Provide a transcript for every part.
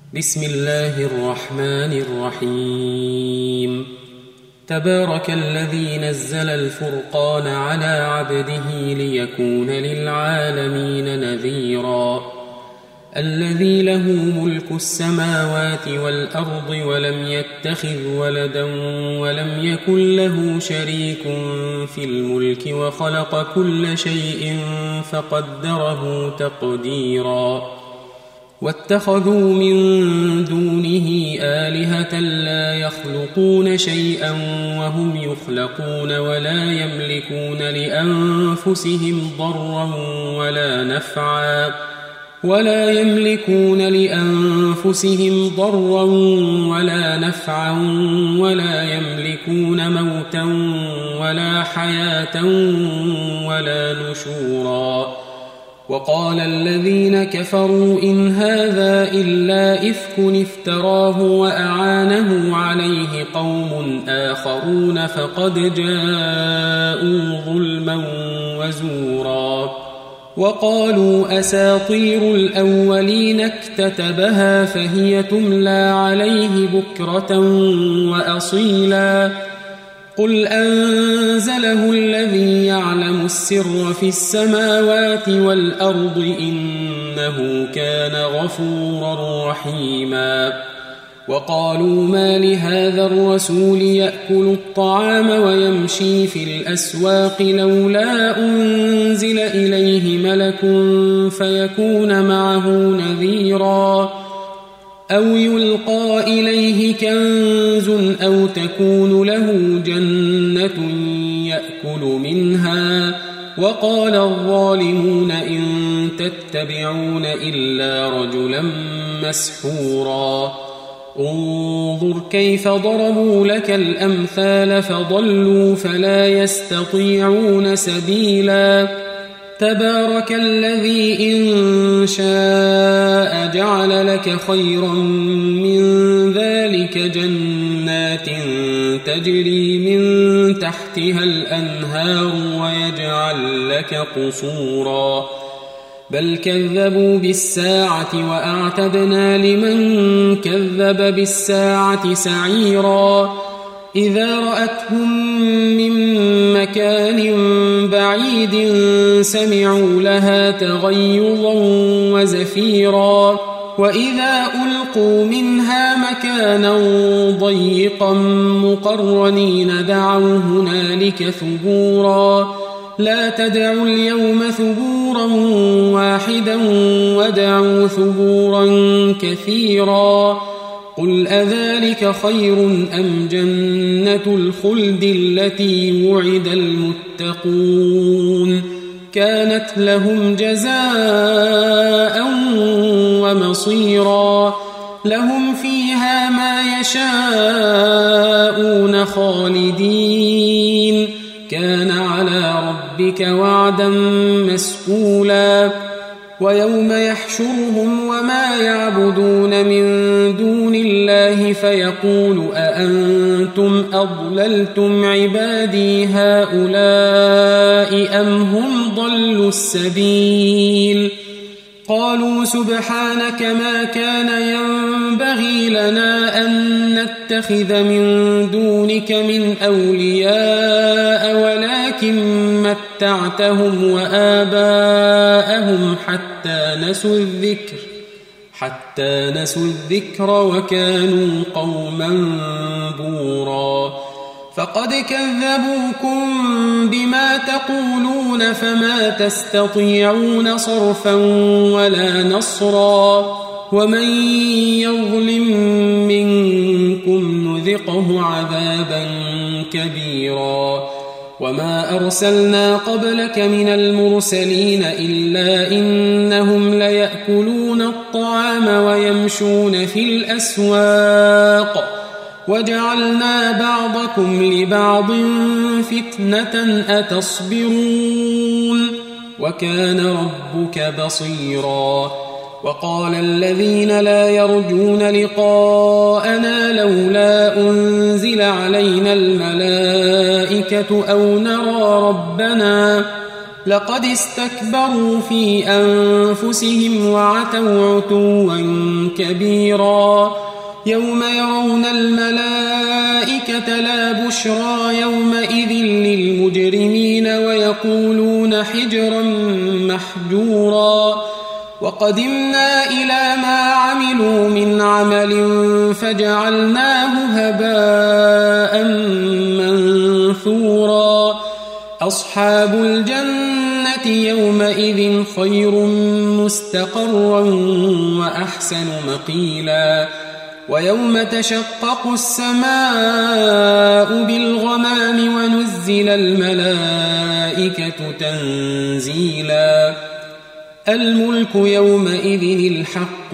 بسم الله الرحمن الرحيم. تبارك الذي نزل الفرقان على عبده ليكون للعالمين نذيرا. الذي له ملك السماوات والأرض ولم يتخذ ولدا ولم يكن له شريك في الملك وخلق كل شيء فقدره تقديرا. واتخذوا من دونه آلهة لا يخلقون شيئا وهم يخلقون ولا يملكون لأنفسهم ضرا ولا نفعا ولا يملكون موتا ولا حياة ولا نشورا. وقال الذين كفروا إن هذا إلا إفك افتراه وأعانه عليه قوم آخرون فقد جاءوا ظلما وزورا. وقالوا أساطير الأولين اكتتبها فهي تملى عليه بكرة وأصيلا. قل أنزله الذي يعلم السر في السماوات والأرض إنه كان غفورا رحيما. وقالوا ما لهذا الرسول يأكل الطعام ويمشي في الأسواق لولا أنزل إليه ملك فيكون معه نذيرا أو يلقى إليه كنز أو تكون له جنة يأكل منها. وقال الظالمون إن تتبعون إلا رجلا مسحورا. انظر كيف ضربوا لك الأمثال فضلوا فلا يستطيعون سبيلا. تبارك الذي إن شاء جعل لك خيرا من ذلك جنات تجري من تحتها الأنهار ويجعل لك قصورا. بل كذبوا بالساعة وأعتدنا لمن كذب بالساعة سعيرا. إذا رأتهم من مكان بعيد سمعوا لها تغيظا وزفيرا. وإذا ألقوا منها مكانا ضيقا مقرنين دعوا هنالك ثبورا. لا تدعوا اليوم ثبورا واحدا ودعوا ثبورا كثيرا. قل أذلك خير أم جنة الخلد التي وعد المتقون كانت لهم جزاء ومصيرا. لهم فيها ما يشاءون خالدين كان على ربك وعدا مسئولا. ويوم يحشرهم وما يعبدون من دون الله فيقول أأنتم أضللتم عبادي هؤلاء أم هم ضلوا السبيل. قالوا سبحانك ما كان ينبغي لنا أن نتخذ من دونك من أولياء ولكن متعتهم وآباءهم حتى نسوا الذكر وكانوا قوما بورا. فقد كذبوكم بما تقولون فما تستطيعون صرفا ولا نصرا. ومن يظلم منكم نذقه عذابا كبيرا. وما أرسلنا قبلك من المرسلين إلا إنهم ليأكلون الطعام ويمشون في الأسواق وجعلنا بعضكم لبعض فتنة أتصبرون وكان ربك بصيرا. وقال الذين لا يرجون لقاءنا لولا أنزل علينا الملائكة أو نرى ربنا لقد استكبروا في أنفسهم وعتوا عتوا كبيرا يوم يرون الملائكة لا بشرى يومئذ للمجرمين ويقولون حجرا محجورا وقدمنا إلى ما عملوا من عمل فجعلناه هباء منثورا أصحاب الجنة يومئذ خير مستقرا وأحسن مقيلا ويوم تشقق السماء بالغمام ونزل الملائكة تنزيلا الملك يومئذ الحق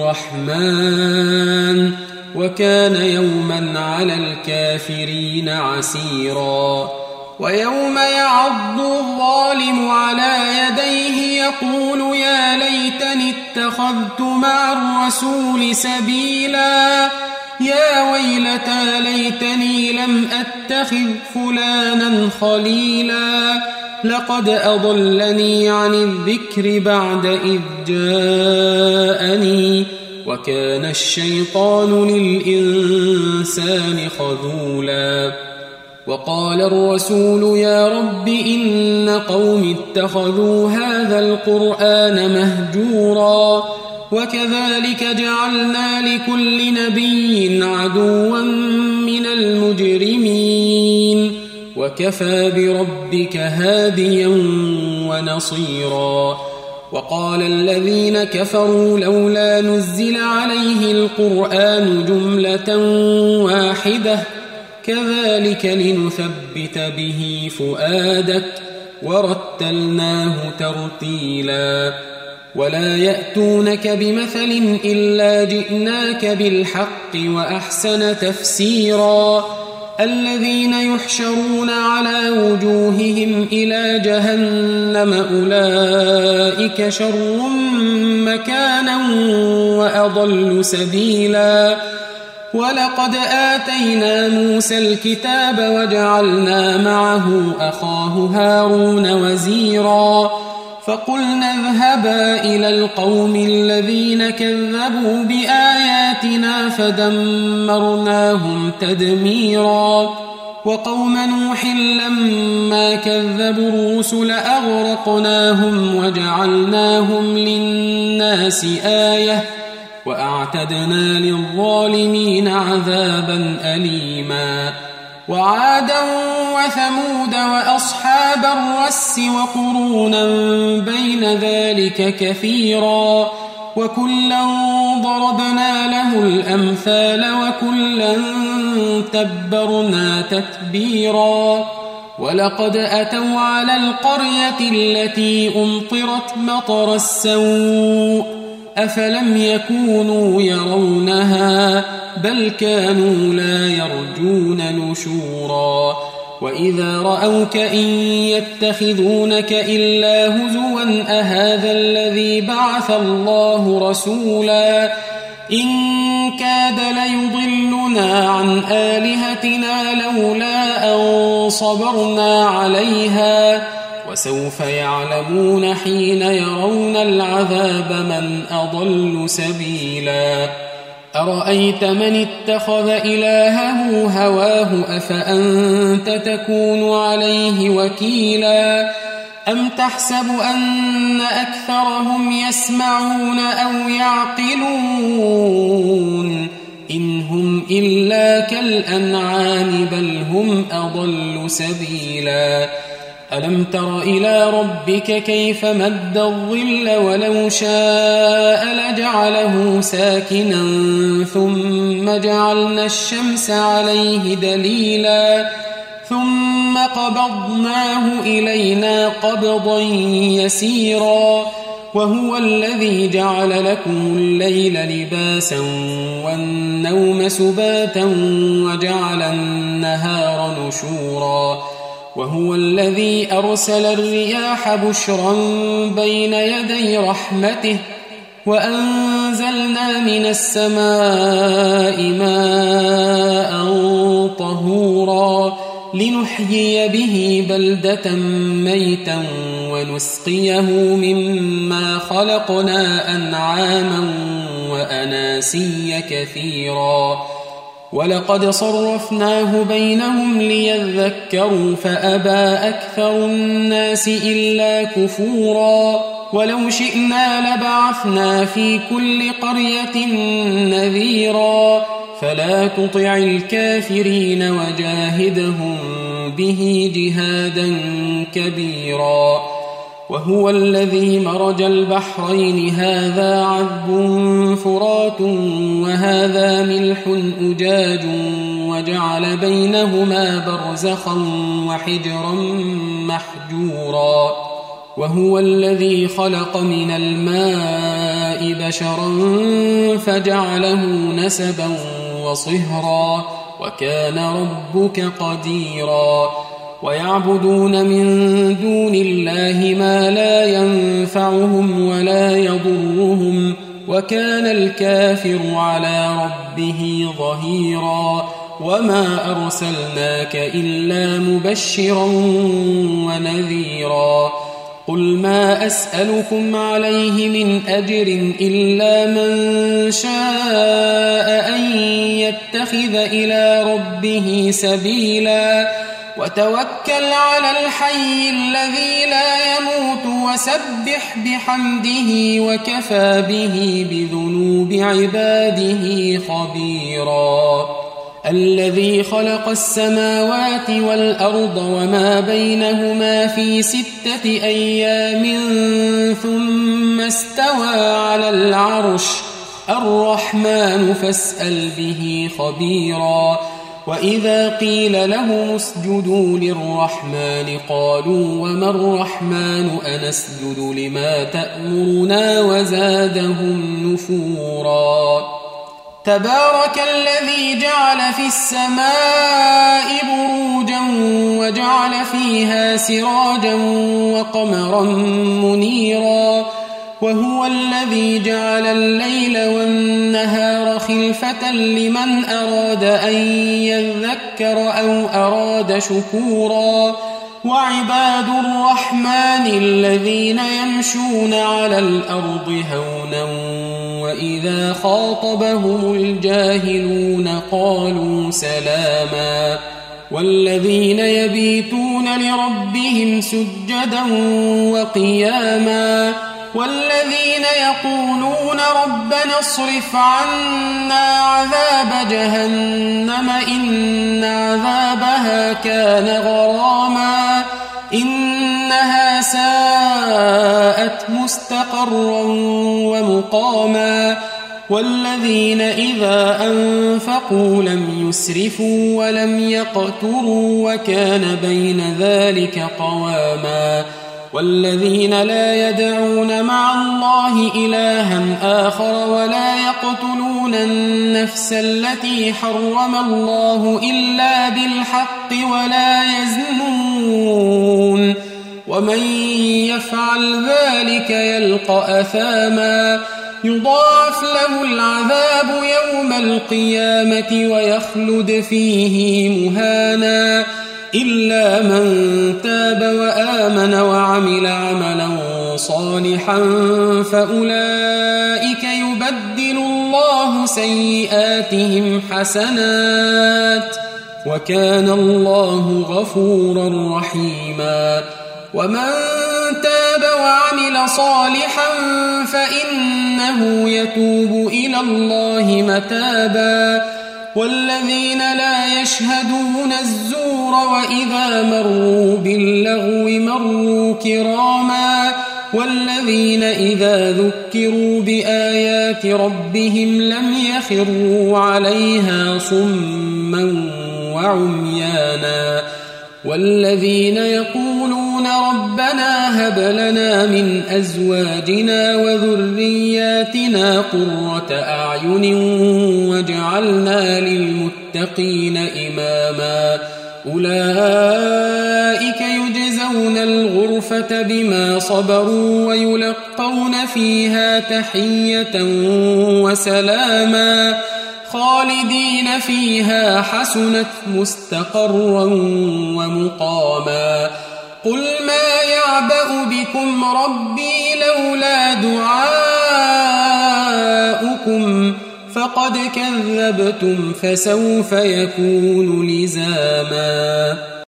للرحمن وكان يوما على الكافرين عسيرا ويوم يعض الظالم على يديه يقول يا ليتني اتخذت مع الرسول سبيلا يا ويلتى ليتني لم أتخذ فلانا خليلا لقد أضلني عن الذكر بعد إذ جاءني وكان الشيطان للإنسان خذولا وقال الرسول يا رب إن قوم اتخذوا هذا القرآن مهجورا وكذلك جعلنا لكل نبي عدوا من المجرمين وكفى بربك هاديا ونصيرا وقال الذين كفروا لولا نزل عليه القرآن جملة واحدة كذلك لنثبت به فؤادك ورتلناه ترتيلا ولا يأتونك بمثل إلا جئناك بالحق وأحسن تفسيرا الذين يحشرون على وجوههم إلى جهنم أولئك شر مكانا وأضل سبيلا ولقد آتينا موسى الكتاب وجعلنا معه أخاه هارون وزيرا فقلنا اذهبا إلى القوم الذين كذبوا بآياتنا فدمرناهم تدميرا وقوم نوح لما كذبوا الرسل أغرقناهم وجعلناهم للناس آية وأعتدنا للظالمين عذابا أليما وعادا وثمود وأصحاب الرس وقرونا بين ذلك كثيرا وكلا ضربنا له الأمثال وكلا تبرنا تتبيرا ولقد أتوا على القرية التي أمطرت مطر السوء أفلم يكونوا يرونها بل كانوا لا يرجون نشورا وإذا رأوك إن يتخذونك إلا هزوا أهذا الذي بعث الله رسولا إن كاد ليضلنا عن آلهتنا لولا أن صبرنا عليها وسوف يعلمون حين يرون العذاب من أضل سبيلا أرأيت من اتخذ إلهه هواه أفأنت تكون عليه وكيلا أم تحسب أن أكثرهم يسمعون أو يعقلون إن هم إلا كالأنعام بل هم أضل سبيلا ألم تر إلى ربك كيف مد الظل ولو شاء لجعله ساكنا ثم جعلنا الشمس عليه دليلا ثم قبضناه إلينا قبضا يسيرا وهو الذي جعل لكم الليل لباسا والنوم سباتا وجعل النهار نشورا وهو الذي أرسل الرياح بشرا بين يدي رحمته وأنزلنا من السماء ماء طهورا لنحيي به بلدة ميتا ونسقيه مما خلقنا أنعاما وأناسيا كثيرا ولقد صرفناه بينهم ليذكروا فأبى أكثر الناس إلا كفورا ولو شئنا لبعثنا في كل قرية نذيرا فلا تطع الكافرين وجاهدهم به جهادا كبيرا وهو الذي مرج البحرين هذا عذب فرات وهذا ملح أجاج وجعل بينهما برزخا وحجرا محجورا وهو الذي خلق من الماء بشرا فجعله نسبا وصهرا وكان ربك قديرا ويعبدون من دون الله ما لا ينفعهم ولا يضرهم وكان الكافر على ربه ظهيرا وما أرسلناك إلا مبشرا ونذيرا قل ما أسألكم عليه من أجر إلا من شاء أن يتخذ إلى ربه سبيلا وتوكل على الحي الذي لا يموت وسبح بحمده وكفى به بذنوب عباده خبيرا الذي خلق السماوات والأرض وما بينهما في 6 أيام ثم استوى على العرش الرحمن فاسأل به خبيرا وإذا قيل لهم اسجدوا للرحمن قالوا وما الرحمن أنسجد لما تأمرنا وزادهم نفورا تبارك الذي جعل في السماء بروجا وجعل فيها سراجا وقمرا منيرا وهو الذي جعل الليل والنهار خلفة لمن أراد أن يذكر أو أراد شكورا وعباد الرحمن الذين يمشون على الأرض هونا وإذا خاطبهم الجاهلون قالوا سلاما والذين يبيتون لربهم سجدا وقياما والذين يقولون ربنا اصرف عنا عذاب جهنم إن عذابها كان غراما إنها ساءت مستقرا ومقاما والذين إذا أنفقوا لم يسرفوا ولم يقتروا وكان بين ذلك قواما والذين لا يدعون مع الله إلها آخر ولا يقتلون النفس التي حرم الله إلا بالحق ولا يزنون ومن يفعل ذلك يلقى أثاما يضاعف له العذاب يوم القيامة ويخلد فيه مهانا إلا من تاب وآمن وعمل عملا صالحا فأولئك يبدل الله سيئاتهم حسنات وكان الله غفورا رحيما ومن تاب وعمل صالحا فإنه يتوب إلى الله متابا والذين لا يشهدون الزور وإذا مروا باللغو مروا كراما والذين إذا ذكروا بآيات ربهم لم يخروا عليها صما وعميانا والذين يقولون ربنا هب لنا من أزواجنا وذرياتنا قرة أعين واجعلنا للمتقين إماما أولئك يجزون الغرفة بما صبروا ويلقون فيها تحية وسلاما خالدين فيها حسنت مستقرا ومقاما قل ما يعبأ بكم ربي لولا دعاؤكم فقد كذبتم فسوف يكون لزاما.